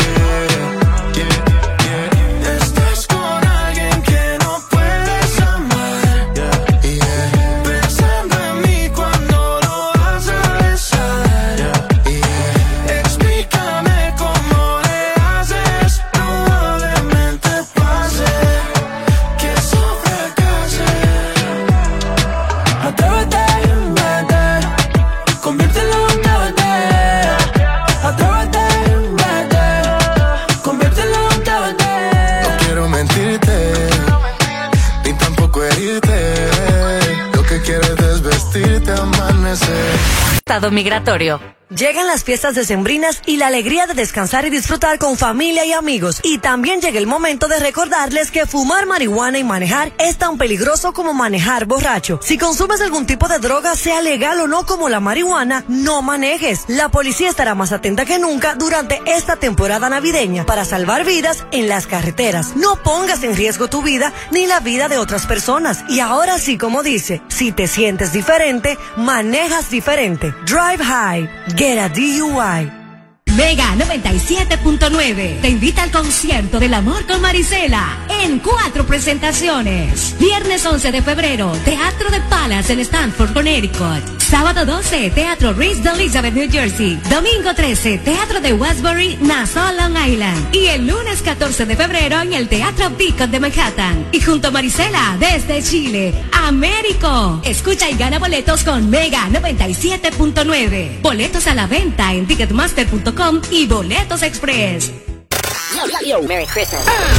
Estado migratorio. Llegan las fiestas decembrinas y la alegría de descansar y disfrutar con familia y amigos. Y también llega el momento de recordarles que fumar marihuana y manejar es tan peligroso como manejar borracho. Si consumes algún tipo de droga, sea legal o no como la marihuana, no manejes. La policía estará más atenta que nunca durante esta temporada navideña para salvar vidas en las carreteras. No pongas en riesgo tu vida ni la vida de otras personas. Y ahora sí, como dice, si te sientes diferente, manejas diferente. Drive high. Get a D U I. Mega noventa y siete punto nueve te invita al concierto del amor con Marisela en cuatro presentaciones. Viernes once de febrero, Teatro de Palace en Stanford, Connecticut. Sábado doce, Teatro Reese de Elizabeth, New Jersey. Domingo trece, Teatro de Westbury, Nassau, Long Island. Y el lunes catorce de febrero en el Teatro Beacon de Manhattan. Y junto a Marisela, desde Chile, Américo. Escucha y gana boletos con Mega noventa y siete punto nueve. Boletos a la venta en ticketmaster punto com y Boletos Express. Yo, yo, yo, Merry Christmas.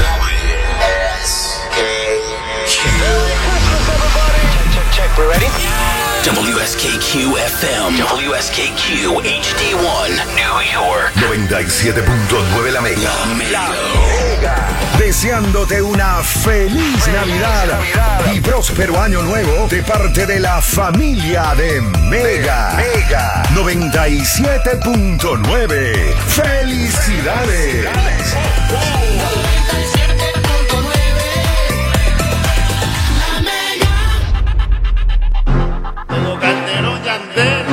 We're ready? W S K Q F M, W S K Q H D one, New York. noventa y siete punto nueve La Mega. La Mega. Deseándote una feliz Navidad y próspero año nuevo de parte de la familia de Mega. Mega noventa y siete punto nueve. ¡Felicidades!